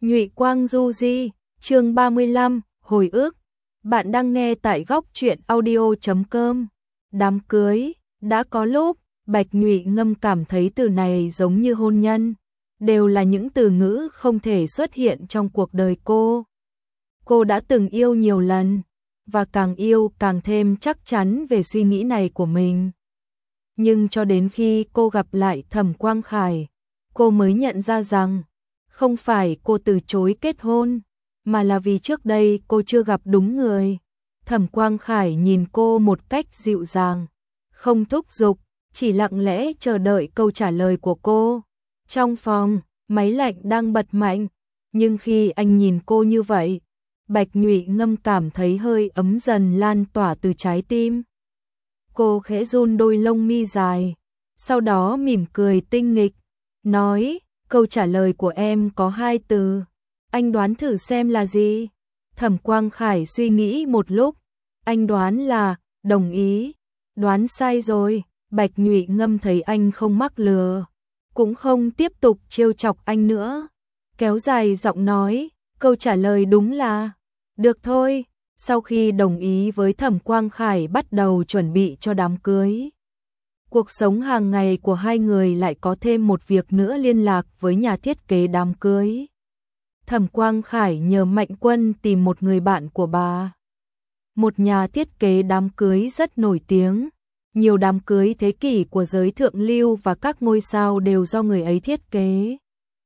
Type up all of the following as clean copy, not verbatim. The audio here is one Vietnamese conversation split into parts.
Nhụy Quang Du Di, chương 35, hồi ức. Bạn đang nghe tại góc truyện audio.com. Đám cưới, đã có lúc, Bạch Nhụy Ngâm cảm thấy từ này giống như hôn nhân, đều là những từ ngữ không thể xuất hiện trong cuộc đời cô. Cô đã từng yêu nhiều lần, và càng yêu càng thêm chắc chắn về suy nghĩ này của mình. Nhưng cho đến khi cô gặp lại Thẩm Quang Khải, cô mới nhận ra rằng, không phải cô từ chối kết hôn, mà là vì trước đây cô chưa gặp đúng người. Thẩm Quang Khải nhìn cô một cách dịu dàng, không thúc giục, chỉ lặng lẽ chờ đợi câu trả lời của cô. Trong phòng, máy lạnh đang bật mạnh, nhưng khi anh nhìn cô như vậy, Bạch Nhụy Ngâm cảm thấy hơi ấm dần lan tỏa từ trái tim. Cô khẽ run đôi lông mi dài, sau đó mỉm cười tinh nghịch, nói, câu trả lời của em có 2 từ, anh đoán thử xem là gì? Thẩm Quang Khải suy nghĩ một lúc, anh đoán là, đồng ý. Đoán sai rồi. Bạch Nhụy Ngâm thấy anh không mắc lừa, cũng không tiếp tục trêu chọc anh nữa, kéo dài giọng nói, câu trả lời đúng là, được thôi. Sau khi đồng ý với Thẩm Quang Khải bắt đầu chuẩn bị cho đám cưới, cuộc sống hàng ngày của hai người lại có thêm một việc nữa liên lạc với nhà thiết kế đám cưới. Thẩm Quang Khải nhờ Mạnh Quân tìm một người bạn của bà, một nhà thiết kế đám cưới rất nổi tiếng. Nhiều đám cưới thế kỷ của giới thượng lưu và các ngôi sao đều do người ấy thiết kế.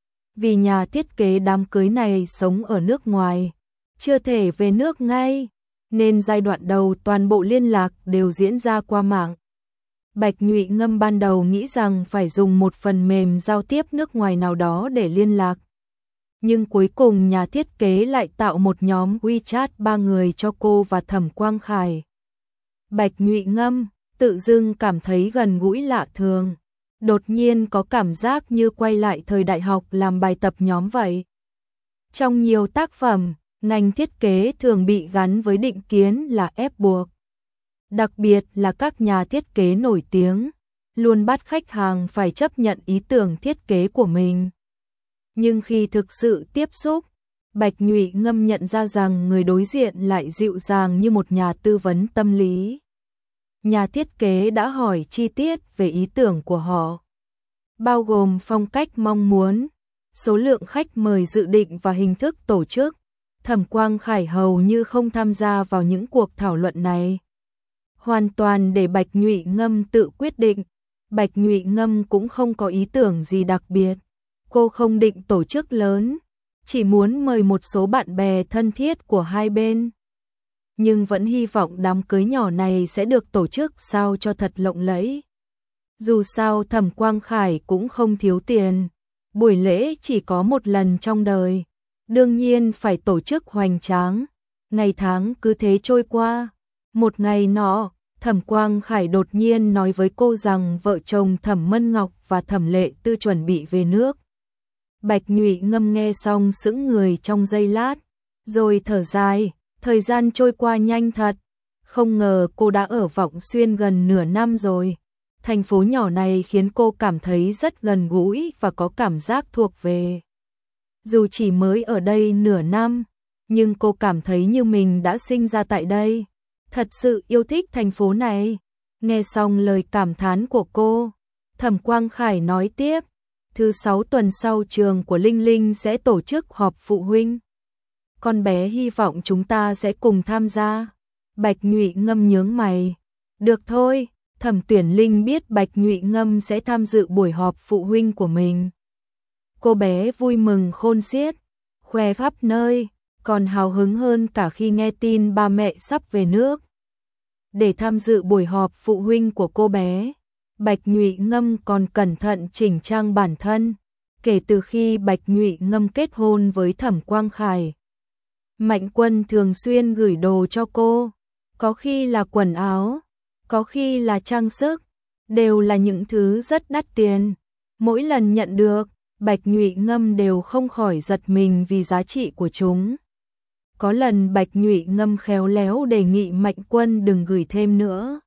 Vì nhà thiết kế đám cưới này sống ở nước ngoài, chưa thể về nước ngay, nên giai đoạn đầu toàn bộ liên lạc đều diễn ra qua mạng. Bạch Nhụy Ngâm ban đầu nghĩ rằng phải dùng một phần mềm giao tiếp nước ngoài nào đó để liên lạc. Nhưng cuối cùng nhà thiết kế lại tạo một nhóm WeChat 3 người cho cô và Thẩm Quang Khải. Bạch Nhụy Ngâm tự dưng cảm thấy gần gũi lạ thường, đột nhiên có cảm giác như quay lại thời đại học làm bài tập nhóm vậy. Trong nhiều tác phẩm, ngành thiết kế thường bị gắn với định kiến là ép buộc. Đặc biệt là các nhà thiết kế nổi tiếng, luôn bắt khách hàng phải chấp nhận ý tưởng thiết kế của mình. Nhưng khi thực sự tiếp xúc, Bạch Nhụy Ngâm nhận ra rằng người đối diện lại dịu dàng như một nhà tư vấn tâm lý. Nhà thiết kế đã hỏi chi tiết về ý tưởng của họ, bao gồm phong cách mong muốn, số lượng khách mời dự định và hình thức tổ chức. Thẩm Quang Khải hầu như không tham gia vào những cuộc thảo luận này, hoàn toàn để Bạch Nhụy Ngâm tự quyết định. Bạch Nhụy Ngâm cũng không có ý tưởng gì đặc biệt, cô không định tổ chức lớn, chỉ muốn mời một số bạn bè thân thiết của hai bên. Nhưng vẫn hy vọng đám cưới nhỏ này sẽ được tổ chức sao cho thật lộng lẫy. Dù sao Thẩm Quang Khải cũng không thiếu tiền, buổi lễ chỉ có một lần trong đời, đương nhiên phải tổ chức hoành tráng. Ngày tháng cứ thế trôi qua. Một ngày nọ, Thẩm Quang Khải đột nhiên nói với cô rằng vợ chồng Thẩm Mân Ngọc và Thẩm Lệ Tư chuẩn bị về nước. Bạch Nhụy Ngâm nghe xong sững người trong giây lát, rồi thở dài. Thời gian trôi qua nhanh thật, không ngờ cô đã ở Vọng Xuyên gần nửa năm rồi. Thành phố nhỏ này khiến cô cảm thấy rất gần gũi và có cảm giác thuộc về. Dù chỉ mới ở đây nửa năm, nhưng cô cảm thấy như mình đã sinh ra tại đây. Thật sự yêu thích thành phố này. Nghe xong lời cảm thán của cô, Thẩm Quang Khải nói tiếp, thứ 6 tuần sau trường của Linh Linh sẽ tổ chức họp phụ huynh. Con bé hy vọng chúng ta sẽ cùng tham gia. Bạch Nhụy Ngâm nhướng mày. Được thôi. Thẩm Tuyển Linh biết Bạch Nhụy Ngâm sẽ tham dự buổi họp phụ huynh của mình. Cô bé vui mừng khôn xiết, khoe khắp nơi, còn hào hứng hơn cả khi nghe tin ba mẹ sắp về nước. Để tham dự buổi họp phụ huynh của cô bé, Bạch Nhụy Ngâm còn cẩn thận chỉnh trang bản thân. Kể từ khi Bạch Nhụy Ngâm kết hôn với Thẩm Quang Khải, Mạnh Quân thường xuyên gửi đồ cho cô, có khi là quần áo, có khi là trang sức, đều là những thứ rất đắt tiền. Mỗi lần nhận được, Bạch Nhụy Ngâm đều không khỏi giật mình vì giá trị của chúng. Có lần Bạch Nhụy Ngâm khéo léo đề nghị Mạnh Quân đừng gửi thêm nữa,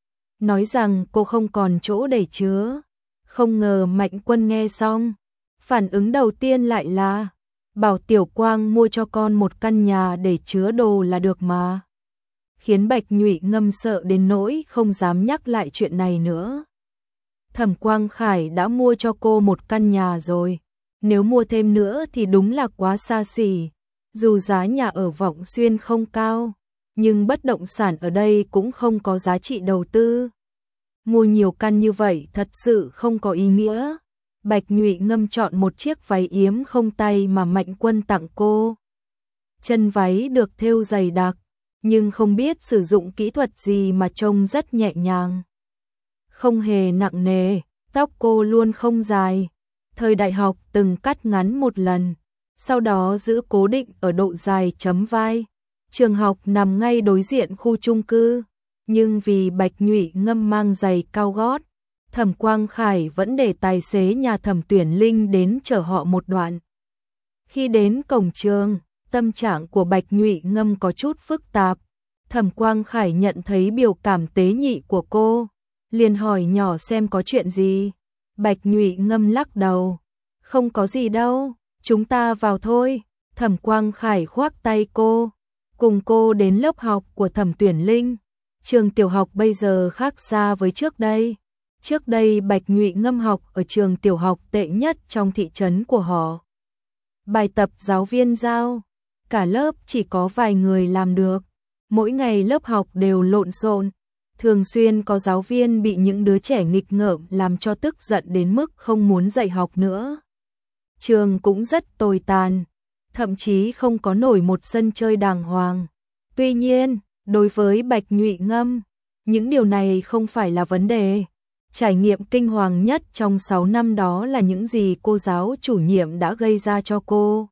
nói rằng cô không còn chỗ để chứa. Không ngờ Mạnh Quân nghe xong, phản ứng đầu tiên lại là, bảo Tiểu Quang mua cho con một căn nhà để chứa đồ là được mà. Khiến Bạch Nhụy Ngâm sợ đến nỗi không dám nhắc lại chuyện này nữa. Thẩm Quang Khải đã mua cho cô một căn nhà rồi, nếu mua thêm nữa thì đúng là quá xa xỉ. Dù giá nhà ở Vọng Xuyên không cao, nhưng bất động sản ở đây cũng không có giá trị đầu tư. Mua nhiều căn như vậy thật sự không có ý nghĩa. Bạch Nhụy Ngâm chọn một chiếc váy yếm không tay mà Mạnh Quân tặng cô. Chân váy được thêu dày đặc, nhưng không biết sử dụng kỹ thuật gì mà trông rất nhẹ nhàng. Không hề nặng nề, tóc cô luôn không dài. Thời đại học từng cắt ngắn một lần, sau đó giữ cố định ở độ dài chấm vai. Trường học nằm ngay đối diện khu chung cư, nhưng vì Bạch Nhụy Ngâm mang giày cao gót, Thẩm Quang Khải vẫn để tài xế nhà Thẩm Tuyển Linh đến chở họ một đoạn. Khi đến cổng trường, tâm trạng của Bạch Nhụy Ngâm có chút phức tạp. Thẩm Quang Khải nhận thấy biểu cảm tế nhị của cô, liền hỏi nhỏ xem có chuyện gì. Bạch Nhụy Ngâm lắc đầu, không có gì đâu, chúng ta vào thôi. Thẩm Quang Khải khoác tay cô, cùng cô đến lớp học của Thẩm Tuyển Linh. Trường tiểu học bây giờ khác xa với trước đây. Trước đây Bạch Nhụy Ngâm học ở trường tiểu học tệ nhất trong thị trấn của họ. Bài tập giáo viên giao, cả lớp chỉ có vài người làm được. Mỗi ngày lớp học đều lộn xộn, thường xuyên có giáo viên bị những đứa trẻ nghịch ngợm làm cho tức giận đến mức không muốn dạy học nữa. Trường cũng rất tồi tàn, thậm chí không có nổi một sân chơi đàng hoàng. Tuy nhiên, đối với Bạch Nhụy Ngâm, những điều này không phải là vấn đề. Trải nghiệm kinh hoàng nhất trong 6 năm đó là những gì cô giáo chủ nhiệm đã gây ra cho cô.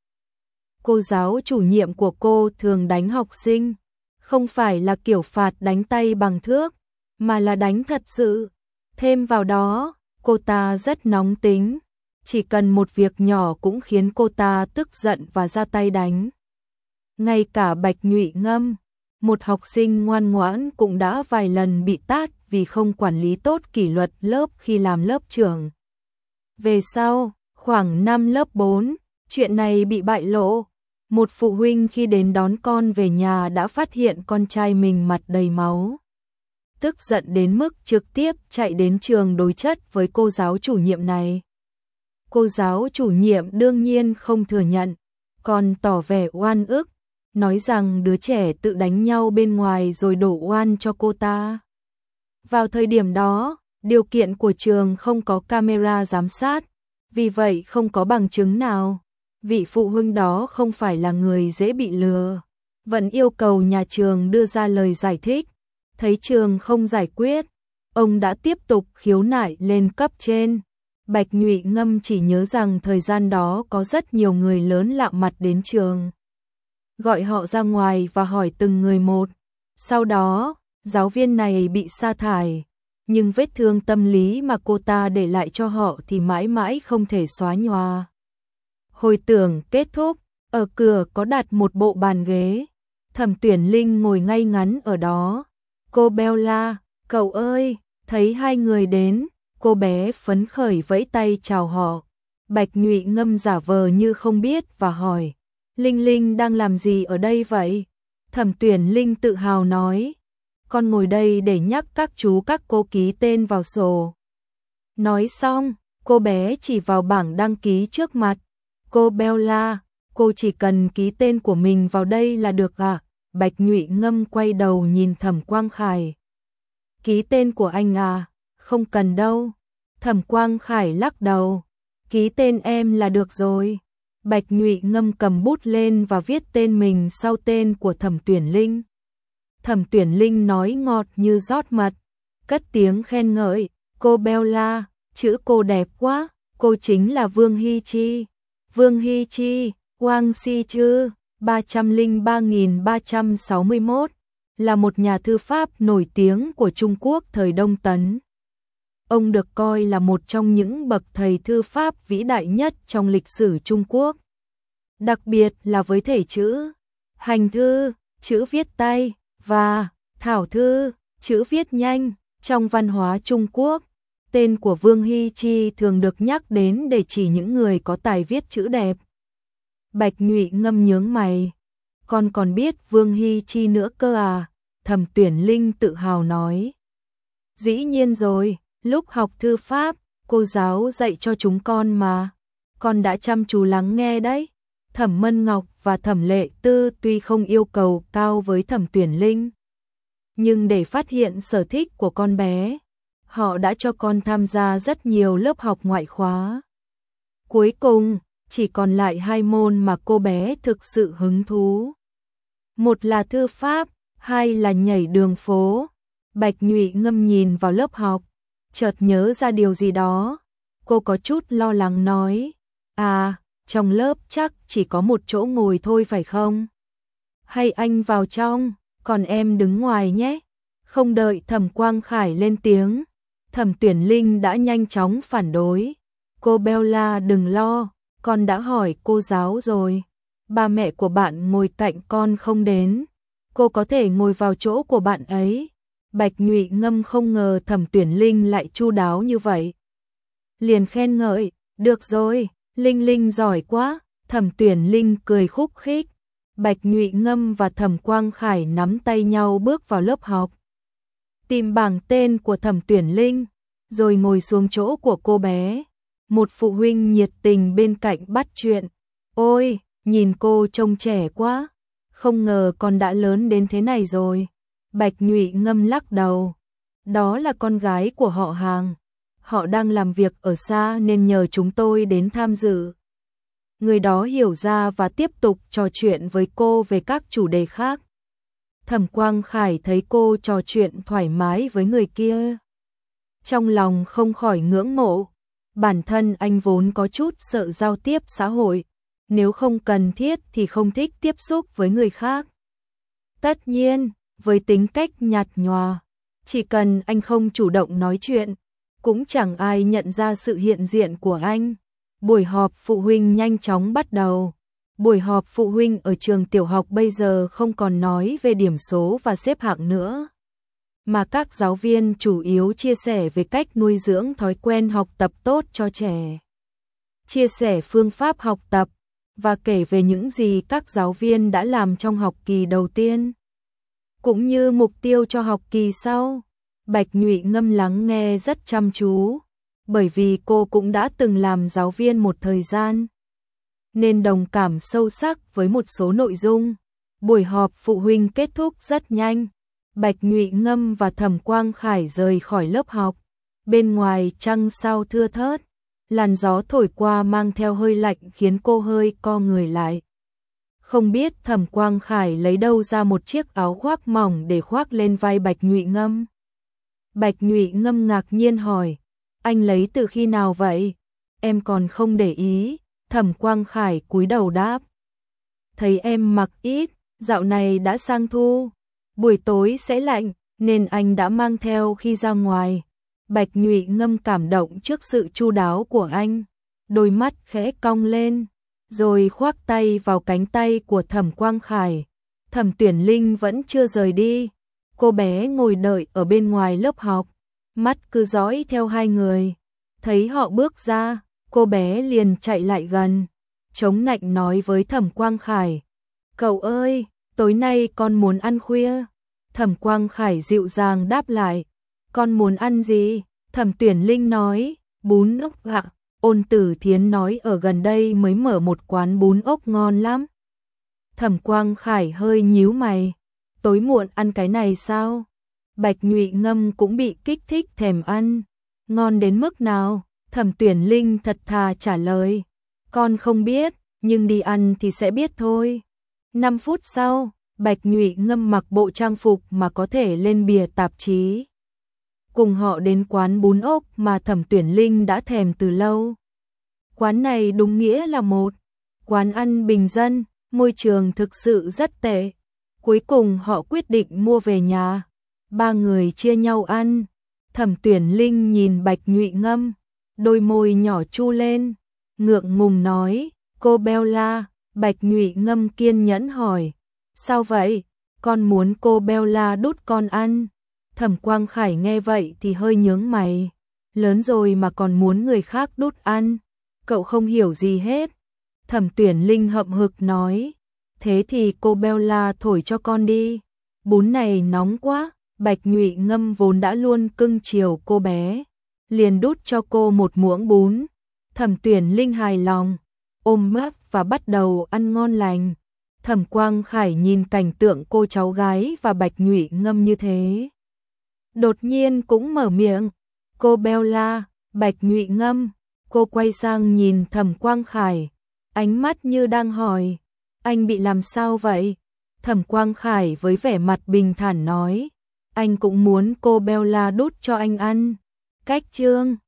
Cô giáo chủ nhiệm của cô thường đánh học sinh, không phải là kiểu phạt đánh tay bằng thước, mà là đánh thật sự. Thêm vào đó, cô ta rất nóng tính, chỉ cần một việc nhỏ cũng khiến cô ta tức giận và ra tay đánh. Ngay cả Bạch Nhụy Ngâm, một học sinh ngoan ngoãn cũng đã vài lần bị tát vì không quản lý tốt kỷ luật lớp khi làm lớp trưởng. Về sau, khoảng năm lớp 4, chuyện này bị bại lộ. Một phụ huynh khi đến đón con về nhà đã phát hiện con trai mình mặt đầy máu. Tức giận đến mức trực tiếp chạy đến trường đối chất với cô giáo chủ nhiệm này. Cô giáo chủ nhiệm đương nhiên không thừa nhận, còn tỏ vẻ oan ức, nói rằng đứa trẻ tự đánh nhau bên ngoài rồi đổ oan cho cô ta. Vào thời điểm đó, điều kiện của trường không có camera giám sát, vì vậy không có bằng chứng nào. Vị phụ huynh đó không phải là người dễ bị lừa, vẫn yêu cầu nhà trường đưa ra lời giải thích. Thấy trường không giải quyết, ông đã tiếp tục khiếu nại lên cấp trên. Bạch Nhụy Ngâm chỉ nhớ rằng thời gian đó có rất nhiều người lớn lạ mặt đến trường. Gọi họ ra ngoài và hỏi từng người một. Sau đó, giáo viên này bị sa thải, nhưng vết thương tâm lý mà cô ta để lại cho họ thì mãi mãi không thể xóa nhòa. Hồi tưởng kết thúc, ở cửa có đặt một bộ bàn ghế. Thẩm Tuyển Linh ngồi ngay ngắn ở đó. Cô Bella, cậu ơi, thấy hai người đến, cô bé phấn khởi vẫy tay chào họ. Bạch Nhụy Ngâm giả vờ như không biết và hỏi, Linh Linh đang làm gì ở đây vậy? Thẩm Tuyển Linh tự hào nói, con ngồi đây để nhắc các chú các cô ký tên vào sổ. Nói xong, cô bé chỉ vào bảng đăng ký trước mặt. Cô Bella, cô chỉ cần ký tên của mình vào đây là được à? Bạch Nhụy Ngâm quay đầu nhìn Thẩm Quang Khải. Ký tên của anh à? Không cần đâu. Thẩm Quang Khải lắc đầu. Ký tên em là được rồi. Bạch Nhụy Ngâm cầm bút lên và viết tên mình sau tên của Thẩm Tuyển Linh. Thẩm Tuyển Linh nói ngọt như rót mật, cất tiếng khen ngợi. Cô Bella, chữ cô đẹp quá, cô chính là Vương Hy Chi. Vương Hy Chi, Wang Si Chư, 303.361, là một nhà thư pháp nổi tiếng của Trung Quốc thời Đông Tấn. Ông được coi là một trong những bậc thầy thư pháp vĩ đại nhất trong lịch sử Trung Quốc. Đặc biệt là với thể chữ hành thư, chữ viết tay, và thảo thư, chữ viết nhanh. Trong văn hóa Trung Quốc, tên của Vương Hy Chi thường được nhắc đến để chỉ những người có tài viết chữ đẹp. Bạch Nhụy Ngâm nhướng mày. Con còn biết Vương Hy Chi nữa cơ à? Thẩm Tuyển Linh tự hào nói. Dĩ nhiên rồi, lúc học thư pháp, cô giáo dạy cho chúng con mà. Con đã chăm chú lắng nghe đấy. Thẩm Mân Ngọc và Thẩm Lệ Tư tuy không yêu cầu cao với Thẩm Tuyển Linh, nhưng để phát hiện sở thích của con bé, họ đã cho con tham gia rất nhiều lớp học ngoại khóa. Cuối cùng, chỉ còn lại 2 môn mà cô bé thực sự hứng thú. Một là thư pháp, hai là nhảy đường phố. Bạch Nhụy Ngâm nhìn vào lớp học, chợt nhớ ra điều gì đó. Cô có chút lo lắng nói, à, trong lớp chắc chỉ có một chỗ ngồi thôi phải không? Hay anh vào trong, còn em đứng ngoài nhé. Không đợi Thẩm Quang Khải lên tiếng, Thẩm Tuyển Linh đã nhanh chóng phản đối. Cô Bella đừng lo, con đã hỏi cô giáo rồi. Ba mẹ của bạn ngồi cạnh con không đến, cô có thể ngồi vào chỗ của bạn ấy. Bạch Nhụy Ngâm không ngờ Thẩm Tuyển Linh lại chu đáo như vậy. Liền khen ngợi, được rồi, Linh Linh giỏi quá. Thẩm Tuyển Linh cười khúc khích. Bạch Nhụy Ngâm và Thẩm Quang Khải nắm tay nhau bước vào lớp học. Tìm bảng tên của Thẩm Tuyển Linh, rồi ngồi xuống chỗ của cô bé. Một phụ huynh nhiệt tình bên cạnh bắt chuyện. Ôi, nhìn cô trông trẻ quá, không ngờ con đã lớn đến thế này rồi. Bạch Nhụy Ngâm lắc đầu. Đó là con gái của họ Hàng. Họ đang làm việc ở xa nên nhờ chúng tôi đến tham dự. Người đó hiểu ra và tiếp tục trò chuyện với cô về các chủ đề khác. Thẩm Quang Khải thấy cô trò chuyện thoải mái với người kia, trong lòng không khỏi ngưỡng mộ. Bản thân anh vốn có chút sợ giao tiếp xã hội, nếu không cần thiết thì không thích tiếp xúc với người khác. Tất nhiên, với tính cách nhạt nhòa, chỉ cần anh không chủ động nói chuyện, cũng chẳng ai nhận ra sự hiện diện của anh. Buổi họp phụ huynh nhanh chóng bắt đầu. Buổi họp phụ huynh ở trường tiểu học bây giờ không còn nói về điểm số và xếp hạng nữa, mà các giáo viên chủ yếu chia sẻ về cách nuôi dưỡng thói quen học tập tốt cho trẻ, chia sẻ phương pháp học tập và kể về những gì các giáo viên đã làm trong học kỳ đầu tiên, cũng như mục tiêu cho học kỳ sau. Bạch Nhụy Ngâm lắng nghe rất chăm chú, bởi vì cô cũng đã từng làm giáo viên một thời gian, nên đồng cảm sâu sắc với một số nội dung. Buổi họp phụ huynh kết thúc rất nhanh. Bạch Nhụy Ngâm và Thẩm Quang Khải rời khỏi lớp học. Bên ngoài trăng sao thưa thớt, làn gió thổi qua mang theo hơi lạnh khiến cô hơi co người lại. Không biết Thẩm Quang Khải lấy đâu ra một chiếc áo khoác mỏng để khoác lên vai Bạch Nhụy Ngâm. Bạch Nhụy Ngâm ngạc nhiên hỏi, anh lấy từ khi nào vậy? Em còn không để ý. Thẩm Quang Khải cúi đầu đáp. Thấy em mặc ít, dạo này đã sang thu, buổi tối sẽ lạnh, nên anh đã mang theo khi ra ngoài. Bạch Nhụy Ngâm cảm động trước sự chu đáo của anh, đôi mắt khẽ cong lên, rồi khoác tay vào cánh tay của Thẩm Quang Khải. Thẩm Tuyển Linh vẫn chưa rời đi, cô bé ngồi đợi ở bên ngoài lớp học, mắt cứ dõi theo hai người. Thấy họ bước ra, cô bé liền chạy lại gần, chống nạnh nói với Thẩm Quang Khải, cậu ơi, tối nay con muốn ăn khuya. Thẩm Quang Khải dịu dàng đáp lại, con muốn ăn gì? Thẩm Tuyển Linh nói, bún ốc ạ. Ôn Tử Thiến nói ở gần đây mới mở một quán bún ốc ngon lắm. Thẩm Quang Khải hơi nhíu mày, tối muộn ăn cái này sao? Bạch Nhụy Ngâm cũng bị kích thích thèm ăn. Ngon đến mức nào? Thẩm Tuyển Linh thật thà trả lời, con không biết, nhưng đi ăn thì sẽ biết thôi. 5 phút sau, Bạch Nhụy Ngâm mặc bộ trang phục mà có thể lên bìa tạp chí, cùng họ đến quán bún ốc mà Thẩm Tuyển Linh đã thèm từ lâu. Quán này đúng nghĩa là một quán ăn bình dân, môi trường thực sự rất tệ. Cuối cùng họ quyết định mua về nhà, 3 người chia nhau ăn. Thẩm Tuyển Linh nhìn Bạch Nhụy Ngâm, đôi môi nhỏ chu lên, ngượng ngùng nói, cô Bella. Bạch Nhụy Ngâm kiên nhẫn hỏi, sao vậy? Con muốn cô Bella đút con ăn. Thẩm Quang Khải nghe vậy thì hơi nhướng mày, lớn rồi mà còn muốn người khác đút ăn, cậu không hiểu gì hết. Thẩm Tuyển Linh hậm hực nói, thế thì cô Bella thổi cho con đi, bún này nóng quá. Bạch Nhụy Ngâm vốn đã luôn cưng chiều cô bé, liền đút cho cô một muỗng bún. Thẩm Tuyển Linh hài lòng, ôm ấp và bắt đầu ăn ngon lành. Thẩm Quang Khải nhìn cảnh tượng cô cháu gái và Bạch Nhụy Ngâm như thế, đột nhiên cũng mở miệng, cô Bella, Bạch Nhụy Ngâm. Cô quay sang nhìn Thẩm Quang Khải, ánh mắt như đang hỏi, anh bị làm sao vậy? Thẩm Quang Khải với vẻ mặt bình thản nói, anh cũng muốn cô Bella đút cho anh ăn. Cách chương